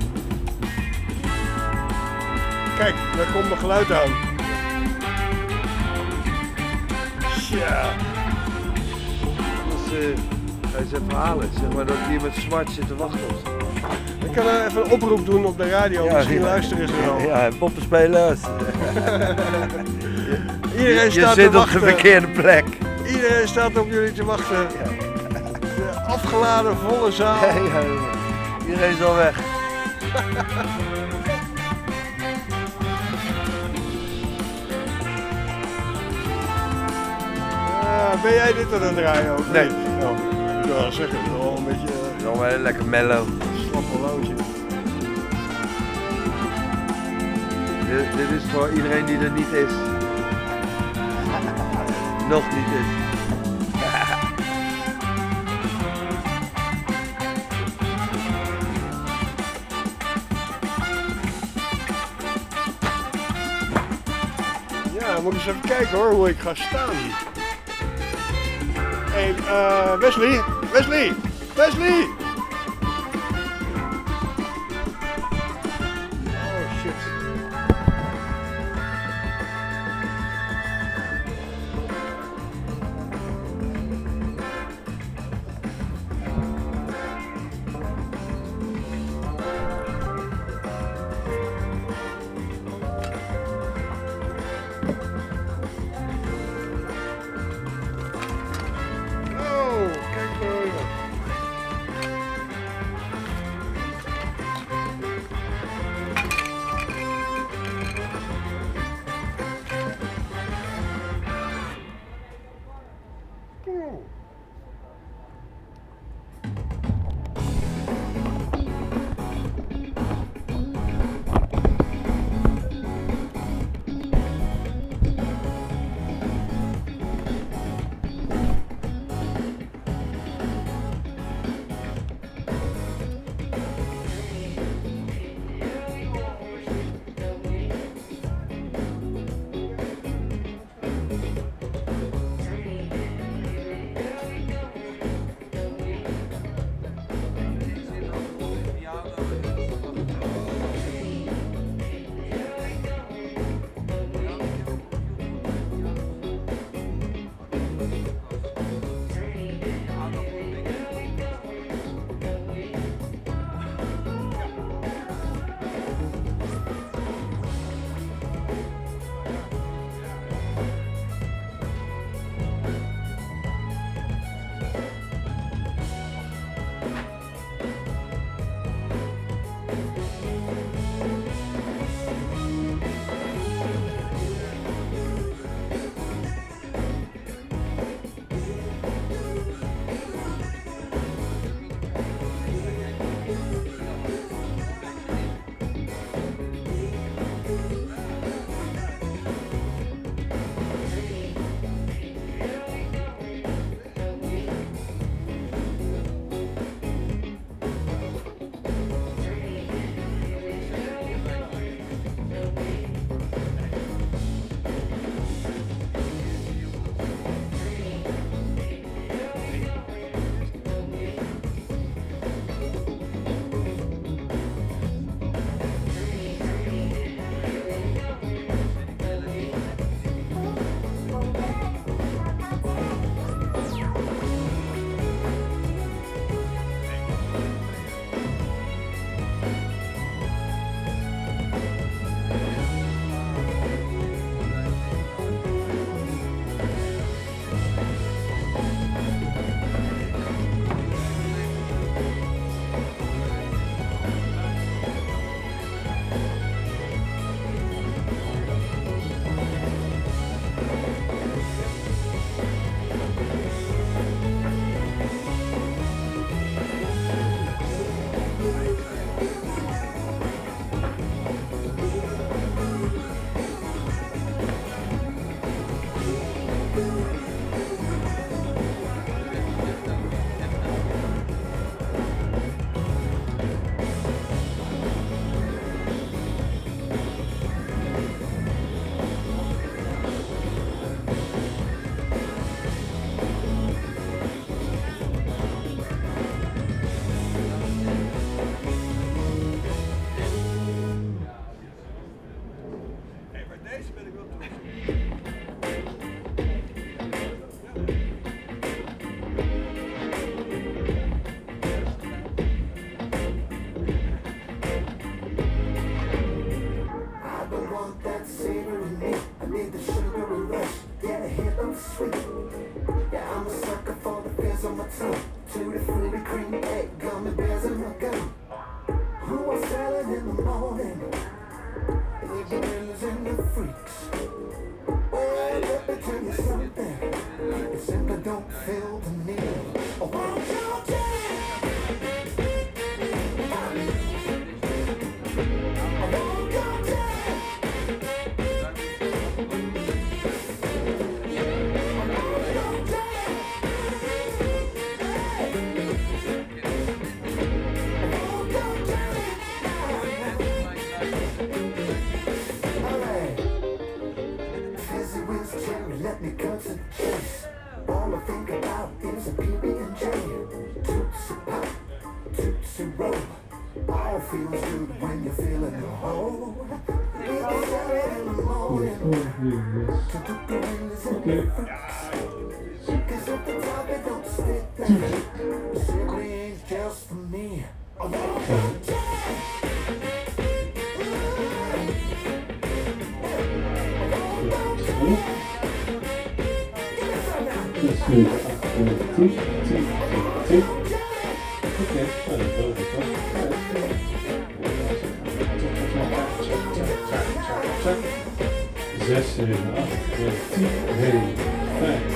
A: Kijk, daar komt mijn geluid aan. Tja.
K: Dus ga je ze even halen. Zeg maar dat hier met smart zit te wachten op ze.
A: Ik kan even een oproep doen op de radio. Misschien luisteren ze wel.
K: Ja, poppenspelers.
A: Iedereen
K: je
A: staat
K: zit
A: te
K: op de
A: wachten.
K: verkeerde plek.
A: Iedereen staat op jullie te wachten. De afgeladen volle zaal.
K: Ja. Iedereen is al weg.
A: Ben jij dit aan het draaien ook?
K: Nee.
A: Oh, ik wil wel zeggen, het is wel een beetje...
K: Het is allemaal lekker mellow.
A: Slap horloge.
K: Dit is voor iedereen die er niet is. Nog niet is.
A: Ja, moet eens even kijken hoor, hoe ik ga staan. Hey, Wesley! Wesley! Wesley! Oh shit. Oh, kijk nou.
M: Zes, 7, 8, 9, 10, 9, 5.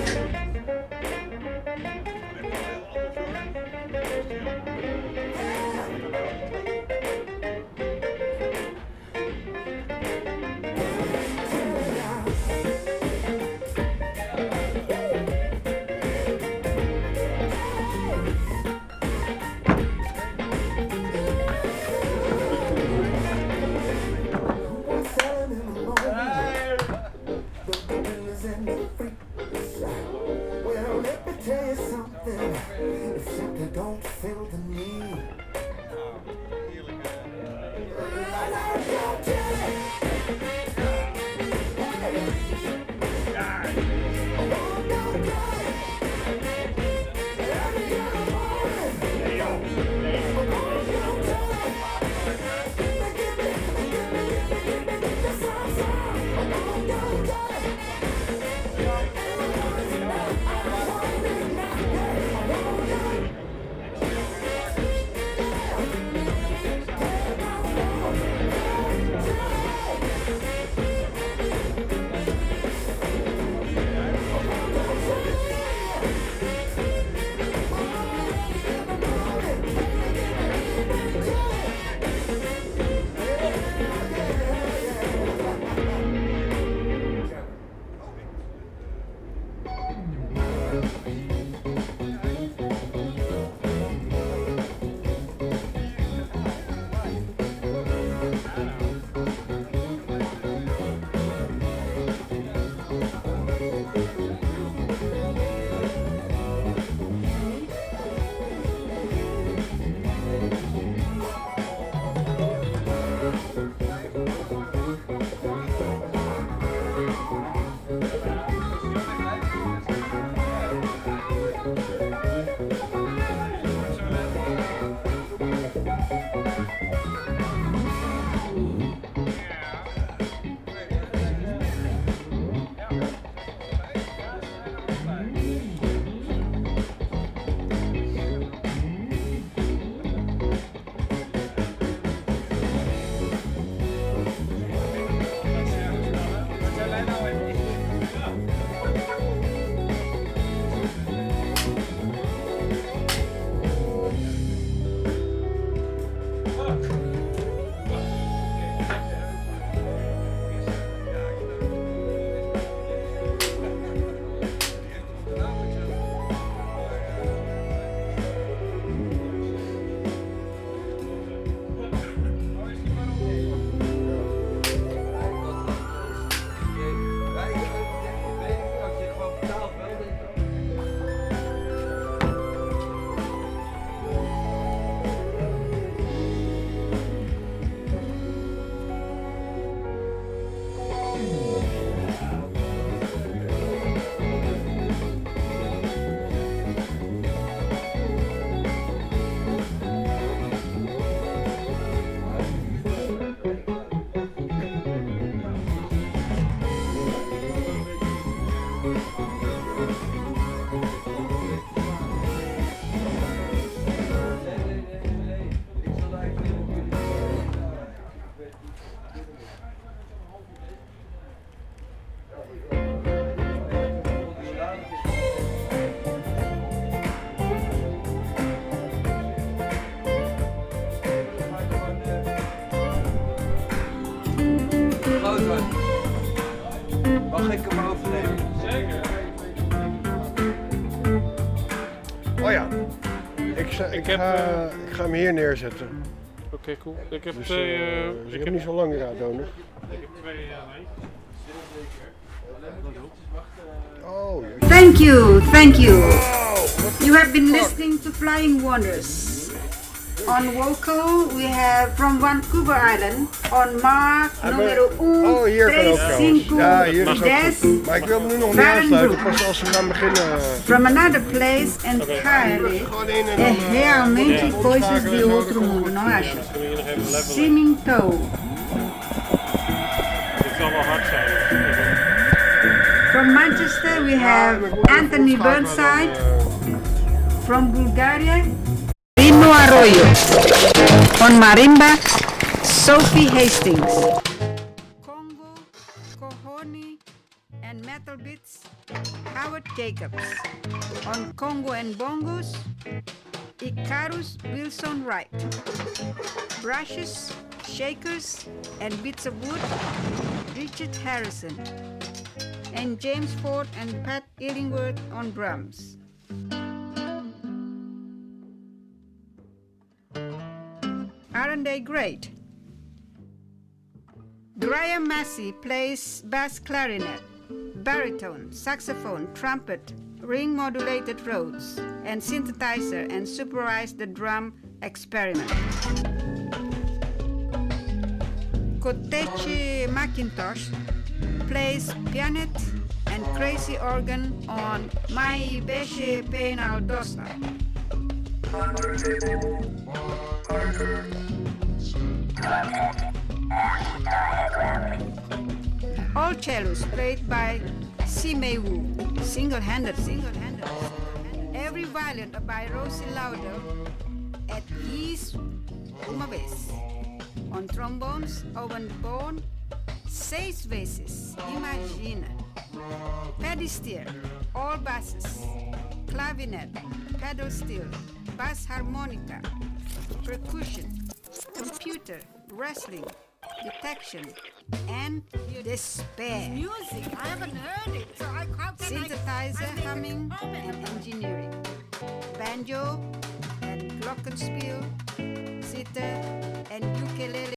K: Mag ik hem overnemen?
M: Zeker.
A: Oh ja, ik ga hem hier neerzetten.
M: Oké, cool. Ik heb
A: Dus,
M: twee...
A: dus ik heb niet zo lang eruit nodig.
M: Ik heb twee lijntjes.
A: Oh,
N: Thank you, thank you. You have been listening to Flying Wonders. On vocal, we have from Vancouver Island. On mark numero 1,
A: Oh, hier kan ook
N: 3,
A: trouwens.
N: 5,
A: Ja, hier is ook
N: 10.
A: goed. Maar ik wil hem nu nog niet aansluiten, pas als we gaan beginnen.
N: From another place entirely. É realmente coisas de outro mundo, não acha? Simming Toe.
M: Het zal wel hard zijn.
N: From Manchester, we have Anthony Burnside. From Bulgaria, Rino Arroyo. On marimba, Sophie Hastings. Congo, Kohoni, and metal beats, Howard Jacobs. On Congo and bongos, Icarus Wilson Wright. Brushes, shakers, and bits of wood, Richard Harrison. And James Ford and Pat Illingworth on drums. Aren't they great? Graham Massey plays bass clarinet, baritone, saxophone, trumpet, ring modulated Rhodes, and synthesizer, and supervised the drum experiment. Kotechi McIntosh plays pianet and crazy organ on Mai Beshe Penal Dosta. All cellos played by Simei Wu, single-handed. Every violin by Rosie Lauder at least uma vez. On trombones, Owen Bourne, 6 vezes, imagina. Paddy Steer, all basses, clavinet, pedal steel, bass harmonica, percussion, computer, wrestling, detection, and despair.
I: Music, I haven't heard it, so how can
N: Synthesizer, humming, and engineering. Banjo and glockenspiel, sitar, and ukulele.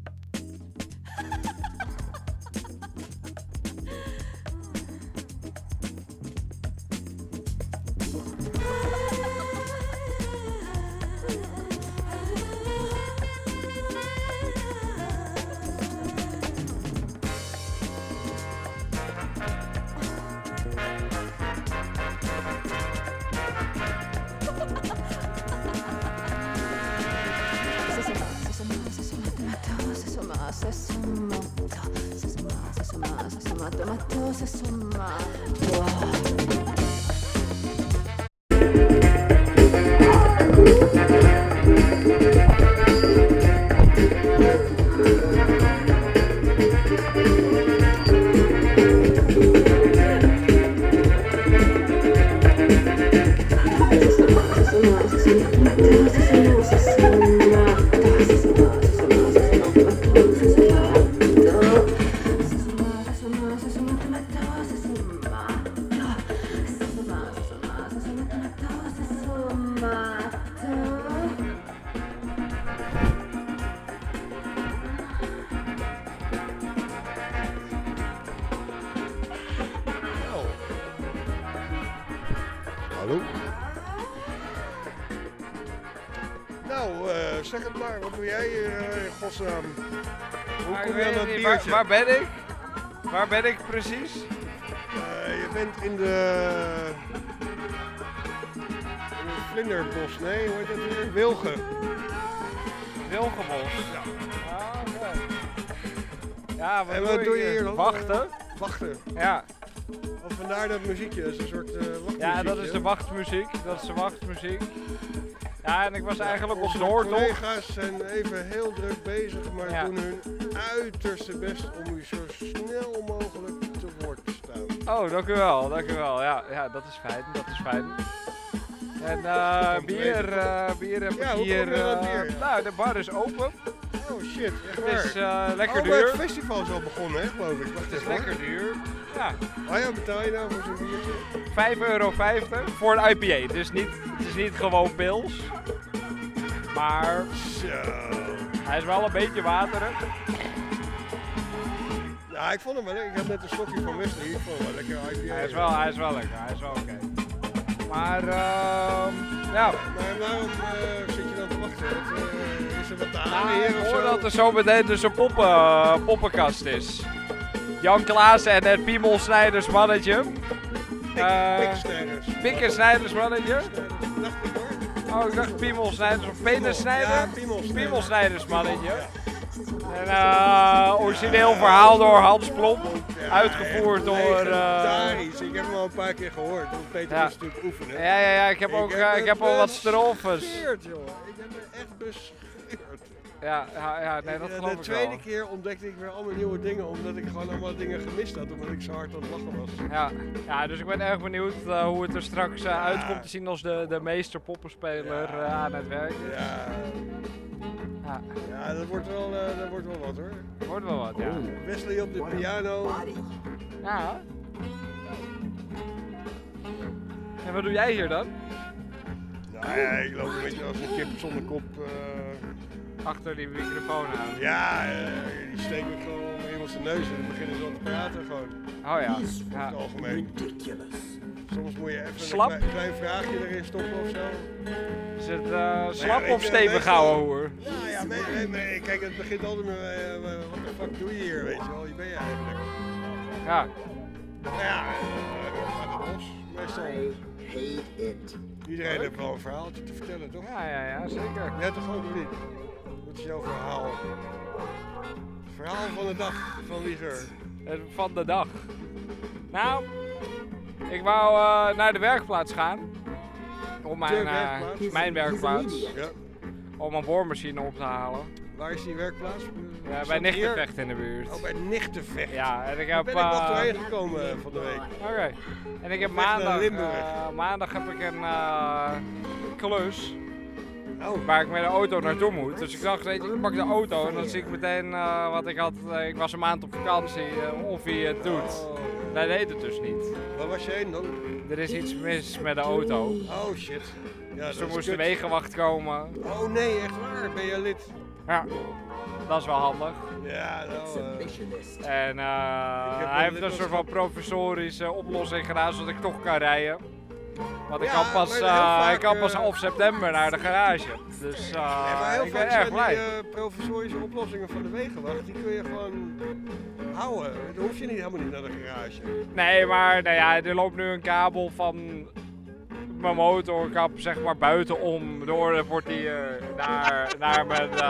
A: Hallo? Nou, zeg het maar, wat doe jij in godsnaam? Hoe kom je aan dat biertje?
K: Waar ben ik? Waar ben ik precies?
A: Je bent in het Vlinderbos, nee, hoe heet dat weer? Wilgen.
K: Wilgenbos?
A: Ja.
K: Ah, oké. Ja,
A: wat doe je hier dan?
K: Wachten.
A: Wachten?
K: Ja.
A: Of vandaar dat muziekje, dat is een soort wachtmuziek.
K: Ja, dat is de wachtmuziek. Dat is de wachtmuziek. Ja, en ik was eigenlijk op
A: onze
K: doortocht.
A: collega's zijn even heel druk bezig, maar doen hun uiterste best om u zo snel mogelijk te woord te staan.
K: Oh, dank u wel, dank u wel. Ja, dat is fijn, dat is fijn. En bier heb ik hier.
A: Bier?
K: Nou, de bar is open.
A: Oh shit, echt waar?
K: Het is lekker
A: maar
K: duur.
A: het festival is al begonnen, hè, geloof ik. Wacht
K: Het is
A: even,
K: lekker
A: hoor.
K: duur. Ja.
A: Ja, betaal je nou voor zo'n biertje?
K: €5,50 voor een IPA. Dus het is niet gewoon pils. Maar hij is wel een beetje waterig.
A: Ja, ik vond hem wel lekker. Ik had net een slokje van Wesley. Ik vond hem wel lekker IPA.
K: Hij is wel lekker. Hij is wel oké. Maar ja.
A: Maar waarom zit je dan te wachten?
K: Ik hoor dat er zo meteen dus een poppenkast is. Jan Klaassen en het Piemel Snijders mannetje. Pik en Snijders mannetje. Oh, ik dacht Piemel Snijders of Peter Snijder.
A: Ja,
K: Piemel Snijders mannetje. En origineel verhaal door Hans Plom. Uitgevoerd door...
A: Legendarisch. Ik heb hem al een paar keer gehoord. Want Peter was natuurlijk oefenen.
K: Ja, ik heb al wat strofes.
A: Ik heb me echt bescheurd.
K: Ja, nee, dat geloof ik wel.
A: De tweede keer ontdekte ik weer allemaal nieuwe dingen, omdat ik gewoon allemaal dingen gemist had, omdat ik zo hard aan het lachen was.
K: Ja, dus ik ben erg benieuwd hoe het er straks uitkomt te zien als de meester poppenspeler aan het werk is.
A: Ja, dat wordt wel wat hoor.
K: Wordt wel wat, ja.
A: Wesley op de piano.
K: Ja. En wat doe jij hier dan?
A: Nou ja, ik loop een beetje als een kip zonder kop.
K: Achter die microfoon aan.
A: Ja, die steek ik gewoon onder iemands neus en dan beginnen ze al te praten gewoon.
K: Oh ja.
A: In het algemeen. Soms moet je even
K: Slap?
A: een klein vraagje erin stoppen of zo.
K: Is het slap of stevig houden hoor?
A: Ja, nee, kijk, het begint altijd met wat de fuck doe je hier, weet je wel, wie ben je eigenlijk?
K: Ja.
A: Ja, gaat het los, meestal. Iedereen heeft wel een verhaaltje te vertellen, toch?
K: Ja, zeker.
A: Jij toch ook niet? Wat is jouw verhaal? Het verhaal van de dag van Wieger.
K: Van de dag. Nou, ik wou naar de werkplaats gaan. Om mijn werkplaats.
A: Ja.
K: Om een boormachine op te halen.
A: Waar is die werkplaats?
K: Ja, bij Nichtenvecht in de buurt.
A: Oh, bij Nichtenvecht.
K: Ja, en ik heb...
A: Daar ben ik nog doorheen gekomen van de week.
K: Oké. En ik heb maandag heb ik een klus. Waar ik met de auto naartoe moet. Dus ik dacht, weet je, ik pak de auto en dan zie ik meteen wat ik had. Ik was een maand op vakantie, of hij het doet. Hij deed het dus niet.
A: Waar was je heen dan?
K: Er is iets mis met de auto.
A: Oh shit. Ja,
K: dus er moest een wegenwacht komen.
A: Oh nee, echt waar? Ben je lid?
K: Ja, dat is wel handig.
A: Ja, nou...
K: En hij heeft een soort van provisorische oplossing gedaan zodat ik toch kan rijden. Want ik kan pas half september naar de garage. Dus ik ben erg blij.
A: Die provisorische oplossingen van de wegenwacht, die kun je gewoon houden. Dan hoef je helemaal niet naar de garage.
K: Nee, maar nou ja, er loopt nu een kabel van mijn motorkap zeg maar buitenom door de portier naar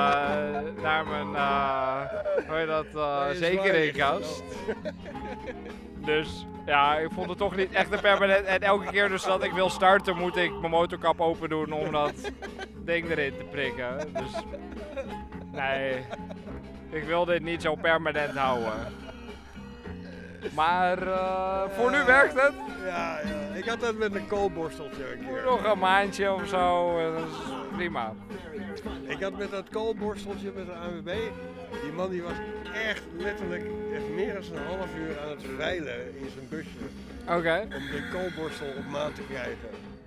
K: mijn hoe heet dat, zekeringkast. Dus ja, ik vond het toch niet echt een permanent. En elke keer dus dat ik wil starten moet ik mijn motorkap open doen om dat ding erin te prikken. Dus nee, ik wil dit niet zo permanent houden. Maar voor nu werkt het.
A: Ja, ik had dat met een koolborsteltje een keer.
K: Nog een maandje of zo, dat is prima.
A: Ik had met dat koolborsteltje met de ANWB, die man die was echt letterlijk meer dan een half uur aan het veilen in zijn busje.
K: Oké.
A: Om de koolborstel op maat te krijgen.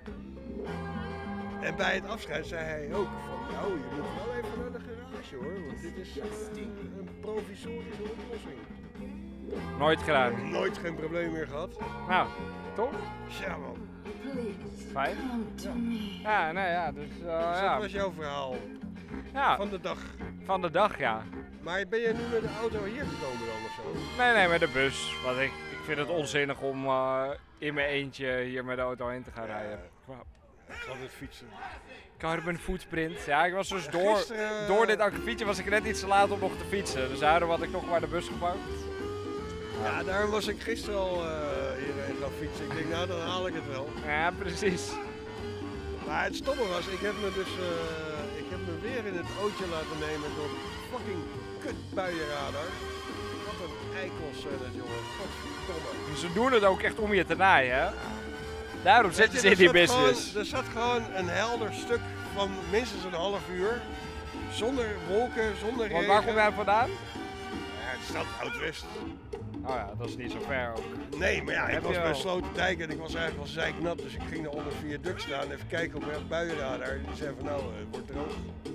A: En bij het afscheid zei hij ook van, nou, je moet wel even naar de garage hoor, want dit is een provisorische oplossing.
K: Nooit gedaan.
A: Nooit geen probleem meer gehad.
K: Nou, toch?
A: Ja man.
K: Fijn. Ja, nee, ja, dus
A: dat was jouw verhaal.
K: Ja.
A: Van de dag.
K: Van de dag, ja.
A: Maar ben je nu met de auto hier gekomen dan of zo?
K: Nee, met de bus. Want ik vind het onzinnig om in mijn eentje hier met de auto heen te gaan rijden.
A: Ik ga met fietsen.
K: Carbon footprint. Ja, ik was dus door dit akkefietje was ik net iets te laat om nog te fietsen. Dus daarom had ik nog maar de bus gepakt.
A: Ja, daarom was ik gisteren al hierheen gaan fietsen. Ik denk, nou dan haal ik het wel.
K: Ja, precies.
A: Maar het stomme was, ik heb me weer in het ootje laten nemen door fucking kutbuienradar. Wat een eikels zijn dat, jongen. Godverdomme.
K: Ze doen het ook echt om je te naaien, hè? Daarom zitten ze in die business.
A: Er zat gewoon een helder stuk van minstens een half uur. Zonder wolken, zonder regen.
K: Waar kom jij vandaan?
A: Ja, het staat Oud-West.
K: Oh ja, dat is niet zo ver ook.
A: Nee, maar ja, ik was bij Sloterdijk en ik was eigenlijk wel zeiknat. Dus ik ging daar onder viaduct staan, even kijken op het buienradar. En die zei van nou, het wordt droog.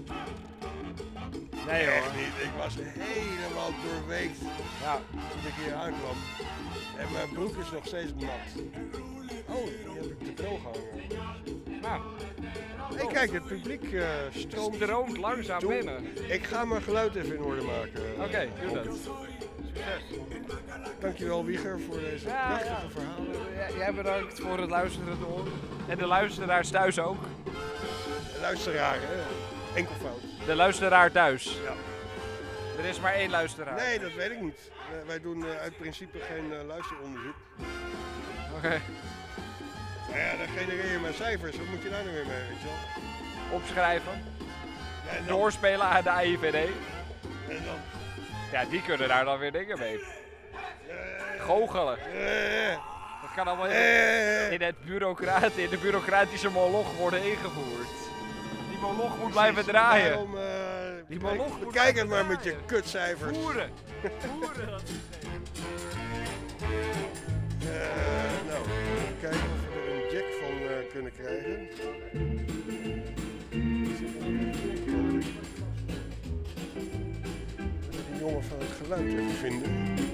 K: Nee hoor.
A: Echt niet, ik was helemaal doorweekt toen ik hier aankwam. En mijn broek is nog steeds nat. Oh, die heb ik te droog hangen.
K: Nou.
A: Hey, kijk, het publiek stroomt
K: langzaam
A: toe.
K: binnen.
A: Ik ga mijn geluid even in orde maken.
K: Oké, doe dat. Succes.
A: Dankjewel Wieger voor deze prachtige verhalen.
K: Jij bedankt voor het luisteren door. En de luisteraars thuis ook.
A: De luisteraar, hè? Enkelvoud.
K: De luisteraar thuis.
A: Ja.
K: Er is maar 1 luisteraar.
A: Nee, dat weet ik niet. Wij doen uit principe geen luisteronderzoek.
K: Oké.
A: Nou ja, dan genereer je maar cijfers. Wat moet je daar nou weer mee, weet je wel?
K: Opschrijven.
A: Ja, en dan-
K: Doorspelen aan de AIVD.
A: En dan...
K: Ja, die kunnen daar dan weer dingen mee. Goochelen. Dat kan allemaal in de bureaucratische moloch worden ingevoerd. Die moloch moet blijven draaien.
A: Daarom,
K: die moloch moet
A: bekijk het maar met je kutcijfers.
K: Voeren.
A: Nou, even kijken of we er een jack van kunnen krijgen. Die jongen van het geluid even vinden.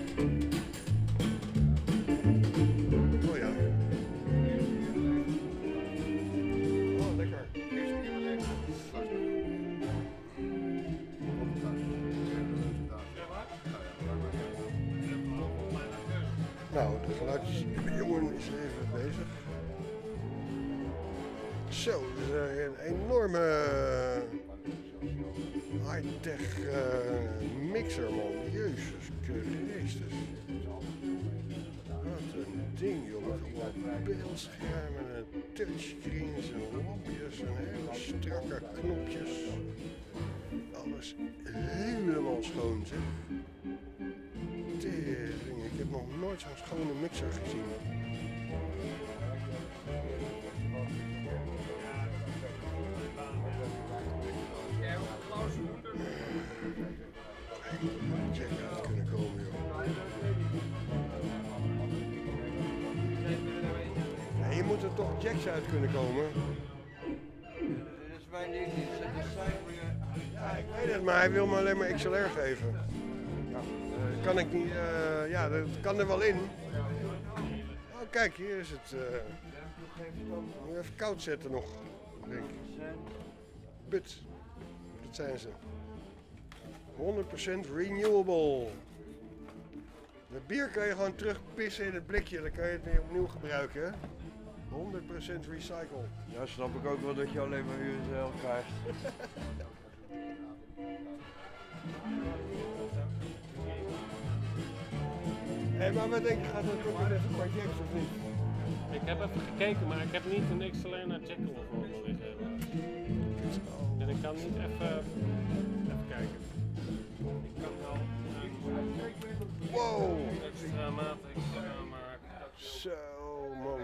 A: Oh ja. Oh, lekker. Nou, de geluidsjongen is even bezig. Zo, dat is een enorme high-tech mixer, man. Jezus Christus. Wat een ding, jongen. Gewoon beeldschermen en touchscreens en lampjes en hele strakke knopjes. Alles helemaal schoon, zeg. Tering, ik heb nog nooit zo'n schone mixer gezien. Check uit kunnen komen, joh. Ja, hier moeten toch jacks uit kunnen komen.
O: Dat is mijn ding niet. Zet een cijfer.
A: Ja, ik weet het, maar hij wil me alleen maar XLR geven. Kan ik niet, ja, dat kan er wel in. Oh, kijk, hier is het. Moet even koud zetten nog, denk ik. But, dat zijn ze. 100% renewable. De bier kan je gewoon terugpissen in het blikje, dan kan je het weer opnieuw gebruiken. Hè? 100% recycle.
O: Ja, snap ik ook wel dat je alleen maar USL krijgt.
A: Hé, maar wat denk je, gaat dat ook met een paar jacks of niet?
M: Ik heb even gekeken, maar ik heb niet een XLR naar Jackal voor me liggen. En ik kan niet even kijken. Ik kan wel
A: wow!
M: extra maat extra maken.
A: Zo, man.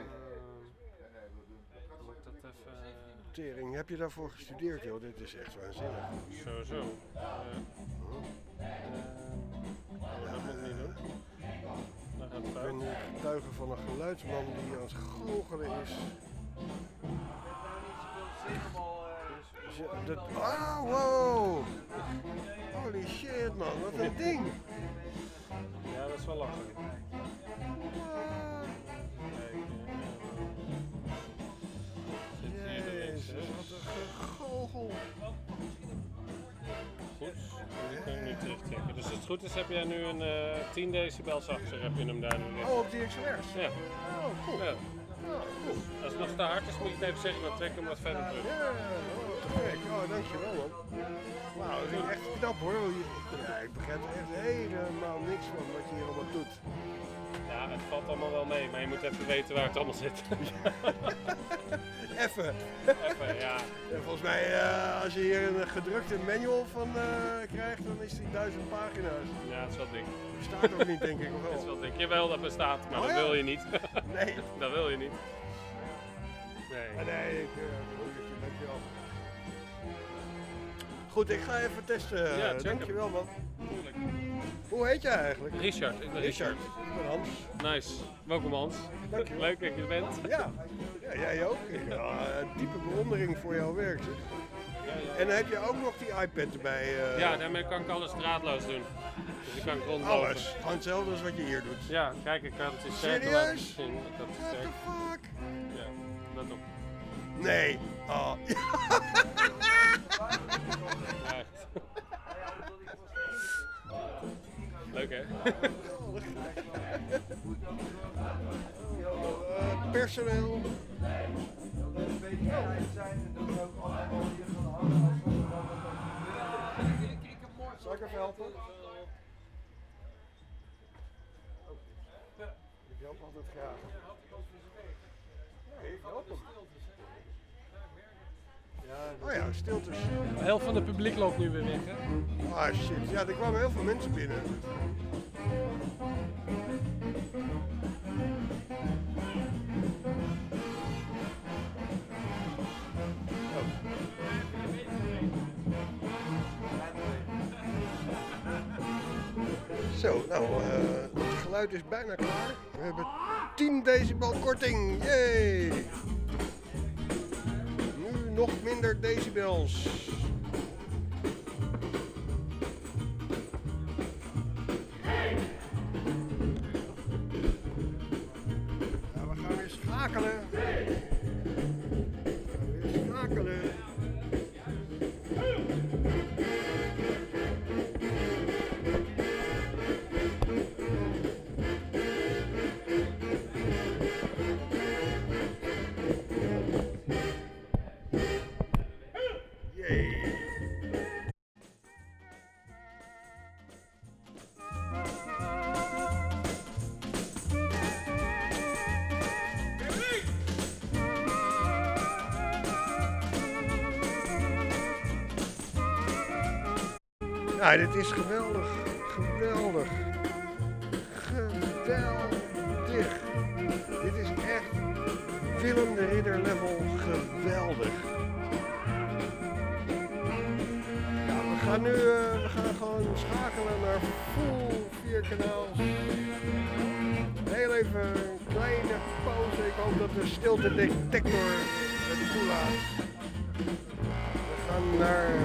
M: Moet ik dat even...
A: Tering, heb je daarvoor gestudeerd, joh? Dit is echt waanzinnig.
M: Sowieso. Dat moet ik niet doen.
A: Ik ben nu getuige van een geluidsman die aan het goochelen is. Ah, wow! Holy shit, man, wat een ding!
M: Ja, dat is wel lachen.
A: Jezus, wat een gegoochel!
M: Goed, die kun je nu terugtrekken. Dus als het goed is heb jij nu een 10 decibel zachter, heb je hem daar nu liggen.
A: Oh, op die XLR's?
M: Ja.
A: Oh, cool.
M: Ja. Cool. Als het nog te hard is, moet je het even zeggen, dan trek hem wat verder terug.
A: Ja, te gek. Oh, dankjewel, man. Wauw, dat is echt knap, hoor. Ja, ik begrijp er echt helemaal niks van wat je hier allemaal doet.
M: Ja, het valt allemaal wel mee, maar je moet even weten waar het allemaal zit.
A: Even.
M: Even, ja.
A: En volgens mij, als je hier een gedrukte manual van krijgt, dan is die 1000 pagina's.
M: Ja, het is wel dik.
A: Bestaat ook niet, denk ik, of wel?
M: Het is wel dik. Jawel, dat bestaat, maar
A: Oh,
M: dat
A: ja?
M: wil je niet.
A: Nee.
M: Dat wil je niet. Nee.
A: Nee, dankjewel. Goed, ik ga even testen.
M: Ja, check
A: dankjewel, man.
M: Tuurlijk.
A: Hoe heet jij eigenlijk?
M: Richard, ik ben Richard.
A: Ik ben Hans.
M: Nice. Welkom Hans.
A: Dankjewel.
M: Leuk dat je er bent.
A: Ja, jij ook. Diepe bewondering voor jouw werk, zeg. En dan heb je ook nog die iPad erbij.
M: Ja, daarmee kan ik alles draadloos doen. Dus ik kan rondlopen.
A: Alles. Gewoon hetzelfde als wat je hier doet.
M: Ja, kijk, ik kan het in sterker
A: Serieus?
M: laten zien. Ik kan het
A: What the
M: sterker.
A: fuck?
M: Ja, dat ook.
A: Nee. Oh.
M: Leuk hè?
A: Personeel. Zal ik even helpen? Ik help altijd graag. Nee, ik help hem. Oh ja, stiltes.
C: De helft van het publiek loopt nu weer weg, hè?
A: Ah shit, ja, er kwamen heel veel mensen binnen. Zo, nou, het geluid is bijna klaar. We hebben 10 decibel korting, yay! Nu nog minder decibels. Ja, we gaan weer schakelen. Ja, dit is geweldig. Geweldig. Geweldig. Dit is echt Willem de Ridder level geweldig. Ja, we gaan gewoon schakelen naar full 4 kanaals. Heel even een kleine pauze. Ik hoop dat de stilte detector het toelaat. We gaan naar